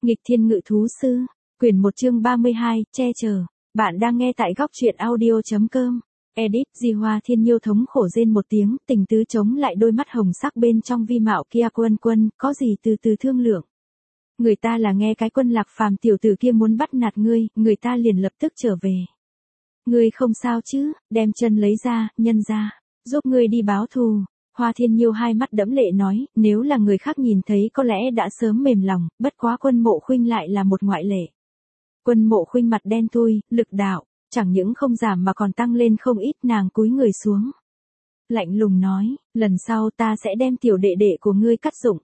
Nghịch thiên ngự thú sư, quyển 1 chương 32, che chở. Bạn đang nghe tại góc truyện audio.com. Edit, Di Hoa Thiên Nhiêu thống khổ rên một tiếng, tình tứ chống lại đôi mắt hồng sắc bên trong vi mạo kia. Quân, có gì từ từ thương lượng. Người ta là nghe cái Quân Lạc Phàm tiểu tử kia muốn bắt nạt ngươi, người ta liền lập tức trở về. Ngươi không sao chứ, đem chân lấy ra, nhân ra, giúp ngươi đi báo thù. Hoa Thiên Nhiêu hai mắt đẫm lệ nói, nếu là người khác nhìn thấy có lẽ đã sớm mềm lòng, bất quá Quân Mộ Khuynh lại là một ngoại lệ. Quân Mộ Khuynh mặt đen thui, lực đạo, chẳng những không giảm mà còn tăng lên không ít. Nàng cúi người xuống. Lạnh lùng nói, lần sau ta sẽ đem tiểu đệ đệ của ngươi cắt dụng.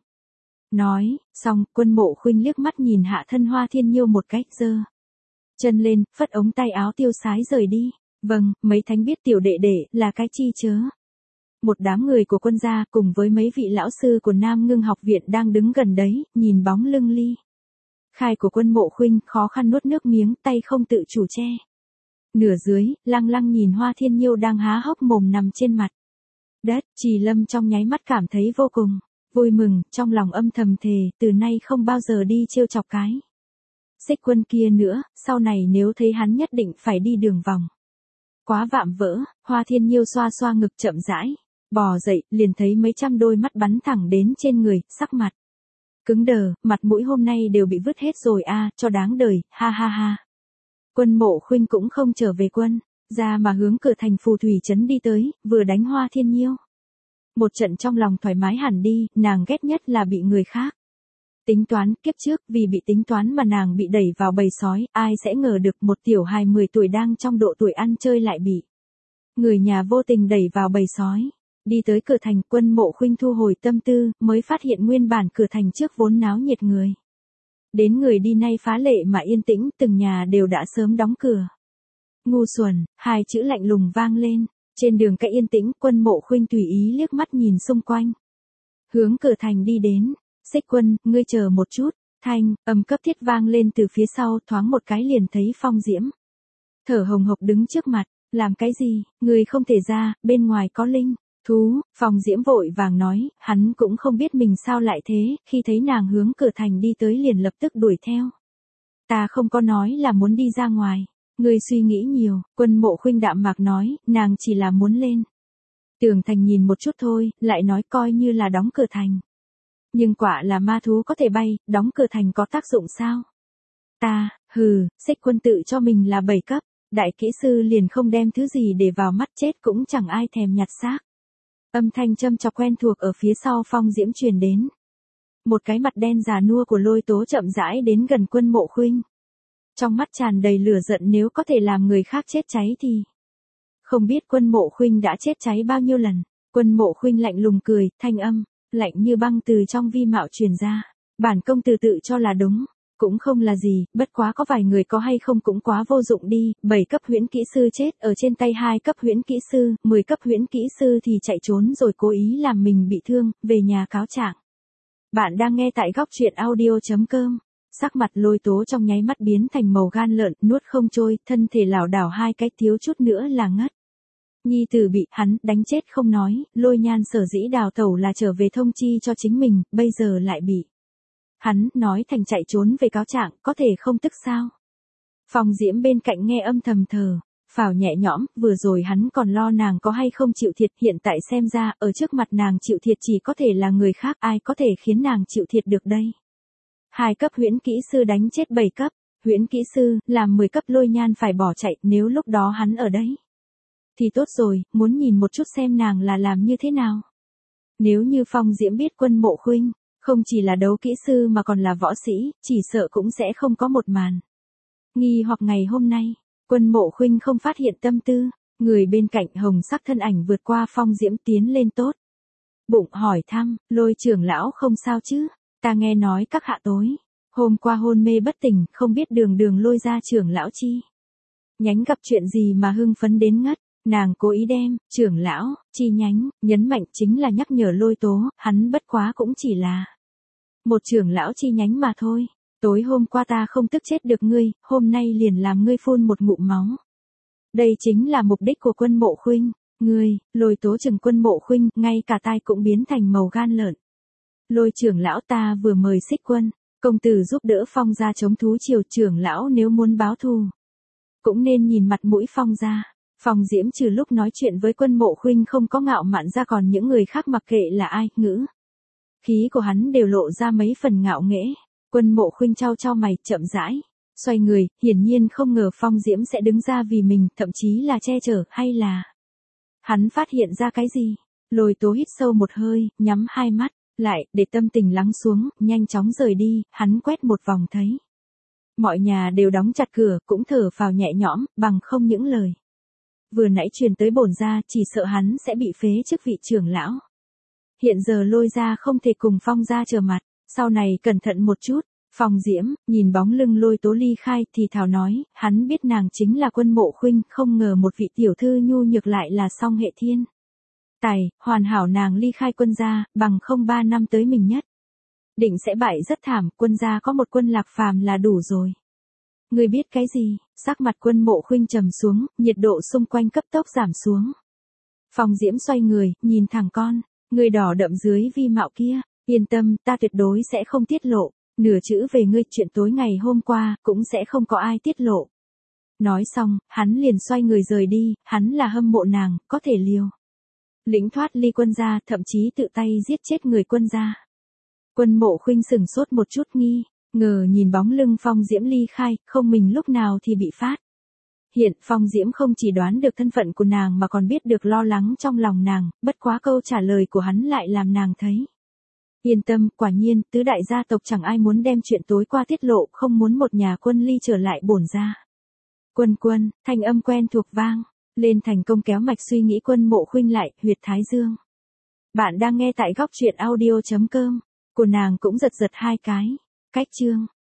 Nói, xong, Quân Mộ Khuynh liếc mắt nhìn hạ thân Hoa Thiên Nhiêu một cách giơ chân lên, phất ống tay áo tiêu sái rời đi. Vâng, mấy thánh biết tiểu đệ đệ là cái chi chớ. Một đám người của Quân gia cùng với mấy vị lão sư của Nam Ngưng học viện đang đứng gần đấy, nhìn bóng lưng ly khai của Quân Mộ Khuynh, khó khăn nuốt nước miếng, tay không tự chủ che nửa dưới, lăng lăng nhìn Hoa Thiên Nhiêu đang há hốc mồm nằm trên mặt đất. Trì Lâm trong nháy mắt cảm thấy vô cùng vui mừng, trong lòng âm thầm thề, từ nay không bao giờ đi trêu chọc cái Xích Quân kia nữa, sau này nếu thấy hắn nhất định phải đi đường vòng. Quá vạm vỡ, Hoa Thiên Nhiêu xoa xoa ngực chậm rãi bò dậy, liền thấy mấy trăm đôi mắt bắn thẳng đến trên người, sắc mặt cứng đờ, mặt mũi hôm nay đều bị vứt hết rồi a, cho đáng đời, ha ha ha. Quân Mộ Khuynh cũng không trở về Quân ra mà hướng cửa thành Phù Thủy trấn đi tới, vừa đánh Hoa Thiên Nhiêu một trận trong lòng thoải mái hẳn đi. Nàng ghét nhất là bị người khác tính toán. Kiếp trước vì bị tính toán mà nàng bị đẩy vào bầy sói, ai sẽ ngờ được một tiểu hài 10 tuổi đang trong độ tuổi ăn chơi lại bị người nhà vô tình đẩy vào bầy sói. Đi tới cửa thành, Quân Mộ Khuynh thu hồi tâm tư, mới phát hiện nguyên bản cửa thành trước vốn náo nhiệt người đến người đi nay phá lệ mà yên tĩnh, từng nhà đều đã sớm đóng cửa. Ngu xuẩn, hai chữ lạnh lùng vang lên. Trên đường cái yên tĩnh, Quân Mộ Khuynh tùy ý liếc mắt nhìn xung quanh, hướng cửa thành đi đến. Xích Quân, ngươi chờ một chút. Thanh âm cấp thiết vang lên từ phía sau, thoáng một cái liền thấy Phong Diễm thở hồng hộc đứng trước mặt. Làm cái gì, ngươi không thể ra, bên ngoài có linh thú. Phong Diễm vội vàng nói, hắn cũng không biết mình sao lại thế, khi thấy nàng hướng cửa thành đi tới liền lập tức đuổi theo. Ta không có nói là muốn đi ra ngoài, ngươi suy nghĩ nhiều. Quân Mộ Khuynh đạm mạc nói, nàng chỉ là muốn lên tường thành nhìn một chút thôi, lại nói coi như là đóng cửa thành. Nhưng quả là ma thú có thể bay, đóng cửa thành có tác dụng sao? Ta, Xích Quân tự cho mình là 7 cấp, đại kỹ sư liền không đem thứ gì để vào mắt, chết cũng chẳng ai thèm nhặt xác. Âm thanh châm chọc quen thuộc ở phía sau Phong Diễm truyền đến. Một cái mặt đen già nua của Lôi Tố chậm rãi đến gần Quân Mộ Khuynh. Trong mắt tràn đầy lửa giận, nếu có thể làm người khác chết cháy thì không biết Quân Mộ Khuynh đã chết cháy bao nhiêu lần. Quân Mộ Khuynh lạnh lùng cười, thanh âm lạnh như băng từ trong vi mạo truyền ra. Bản công tử tự cho là đúng, cũng không là gì, bất quá có vài người có hay không cũng quá vô dụng đi. 7 cấp huyễn kỹ sư chết ở trên tay 2 cấp huyễn kỹ sư, 10 cấp huyễn kỹ sư thì chạy trốn rồi cố ý làm mình bị thương, về nhà cáo trạng. Bạn đang nghe tại góc truyện audio.com. Sắc mặt Lôi Tố trong nháy mắt biến thành màu gan lợn, nuốt không trôi, thân thể lảo đảo hai cái thiếu chút nữa là ngất. Nhi tử bị hắn đánh chết không nói, Lôi Nhan sở dĩ đào tẩu là trở về thông chi cho chính mình, bây giờ lại bị hắn nói thành chạy trốn về cáo trạng, có thể không tức sao? Phong Diễm bên cạnh nghe âm thầm thở phào nhẹ nhõm, vừa rồi hắn còn lo nàng có hay không chịu thiệt, hiện tại xem ra ở trước mặt nàng chịu thiệt chỉ có thể là người khác, ai có thể khiến nàng chịu thiệt được đây? 2 cấp huyễn kỹ sư đánh chết 7 cấp huyễn kỹ sư, làm 10 cấp Lôi Nhan phải bỏ chạy, nếu lúc đó hắn ở đấy thì tốt rồi, muốn nhìn một chút xem nàng là làm như thế nào. Nếu như Phong Diễm biết Quân Mộ Khuynh không chỉ là đấu kỹ sư mà còn là võ sĩ, chỉ sợ cũng sẽ không có một màn nghi hoặc ngày hôm nay. Quân Mộ Khuynh không phát hiện tâm tư, người bên cạnh hồng sắc thân ảnh vượt qua Phong Diễm tiến lên tốt bụng hỏi thăm, Lôi trưởng lão không sao chứ? Ta nghe nói các hạ tối hôm qua hôn mê bất tỉnh, không biết đường Lôi gia trưởng lão chi nhánh gặp chuyện gì mà hưng phấn đến ngất. Nàng cố ý đem trưởng lão chi nhánh nhấn mạnh, chính là nhắc nhở Lôi Tố, hắn bất quá cũng chỉ là một trưởng lão chi nhánh mà thôi. Tối hôm qua ta không tức chết được ngươi, hôm nay liền làm ngươi phun một ngụm máu. Đây chính là mục đích của Quân Mộ Khuynh. Ngươi, Lôi Tố chừng Quân Mộ Khuynh, ngay cả tai cũng biến thành màu gan lợn. Lôi trưởng lão, ta vừa mời Xích Quân Công tử giúp đỡ Phong gia chống thú triều, trưởng lão nếu muốn báo thù, cũng nên nhìn mặt mũi Phong gia. Phong Diễm trừ lúc nói chuyện với Quân Mộ Khuynh không có ngạo mạn ra, còn những người khác mặc kệ là ai, ngữ khí của hắn đều lộ ra mấy phần ngạo nghễ. Quân Mộ Khuynh chau chau mày, chậm rãi xoay người, hiển nhiên không ngờ Phong Diễm sẽ đứng ra vì mình, thậm chí là che chở, hay là hắn phát hiện ra cái gì. Lôi Tố hít sâu một hơi, nhắm hai mắt lại, để tâm tình lắng xuống, nhanh chóng rời đi. Hắn quét một vòng thấy mọi nhà đều đóng chặt cửa, cũng thở phào nhẹ nhõm, bằng không những lời vừa nãy truyền tới bổn gia, chỉ sợ hắn sẽ bị phế chức vị trưởng lão. Hiện giờ Lôi gia không thể cùng Phong gia trở mặt, sau này cẩn thận một chút. Phong Diễm nhìn bóng lưng Lôi Tố ly khai thì thào nói, hắn biết nàng chính là Quân Mộ Khuynh, không ngờ một vị tiểu thư nhu nhược lại là Song Hệ Thiên Tài, hoàn hảo nàng ly khai Quân gia, bằng không 3 năm tới mình nhất định sẽ bại rất thảm. Quân gia có một Quân Lạc Phàm là đủ rồi. Ngươi biết cái gì? Sắc mặt Quân Mộ Khuynh trầm xuống, nhiệt độ xung quanh cấp tốc giảm xuống. Phong Diễm xoay người, nhìn thẳng con người đỏ đậm dưới vi mạo kia, yên tâm, ta tuyệt đối sẽ không tiết lộ nửa chữ về ngươi, chuyện tối ngày hôm qua cũng sẽ không có ai tiết lộ. Nói xong, hắn liền xoay người rời đi. Hắn là hâm mộ nàng, có thể liều lĩnh thoát ly Quân gia, thậm chí tự tay giết chết người Quân gia. Quân Mộ Khuynh sửng sốt một chút, nghi ngờ nhìn bóng lưng Phong Diễm ly khai, không mình lúc nào thì bị phát hiện. Phong Diễm không chỉ đoán được thân phận của nàng mà còn biết được lo lắng trong lòng nàng, bất quá câu trả lời của hắn lại làm nàng thấy yên tâm. Quả nhiên, tứ đại gia tộc chẳng ai muốn đem chuyện tối qua tiết lộ, không muốn một nhà Quân ly trở lại bổn gia. Quân Quân, thanh âm quen thuộc vang lên, thành công kéo mạch suy nghĩ Quân Mộ Khuynh lại, huyệt thái dương. Bạn đang nghe tại góc truyện audio.com, của nàng cũng giật giật hai cái. Cách chương